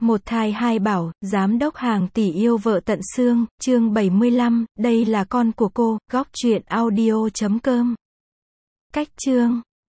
Một thai hai bảo, giám đốc hàng tỷ yêu vợ tận xương, chương 75, đây là con của cô, góc truyện audio.com. Cách chương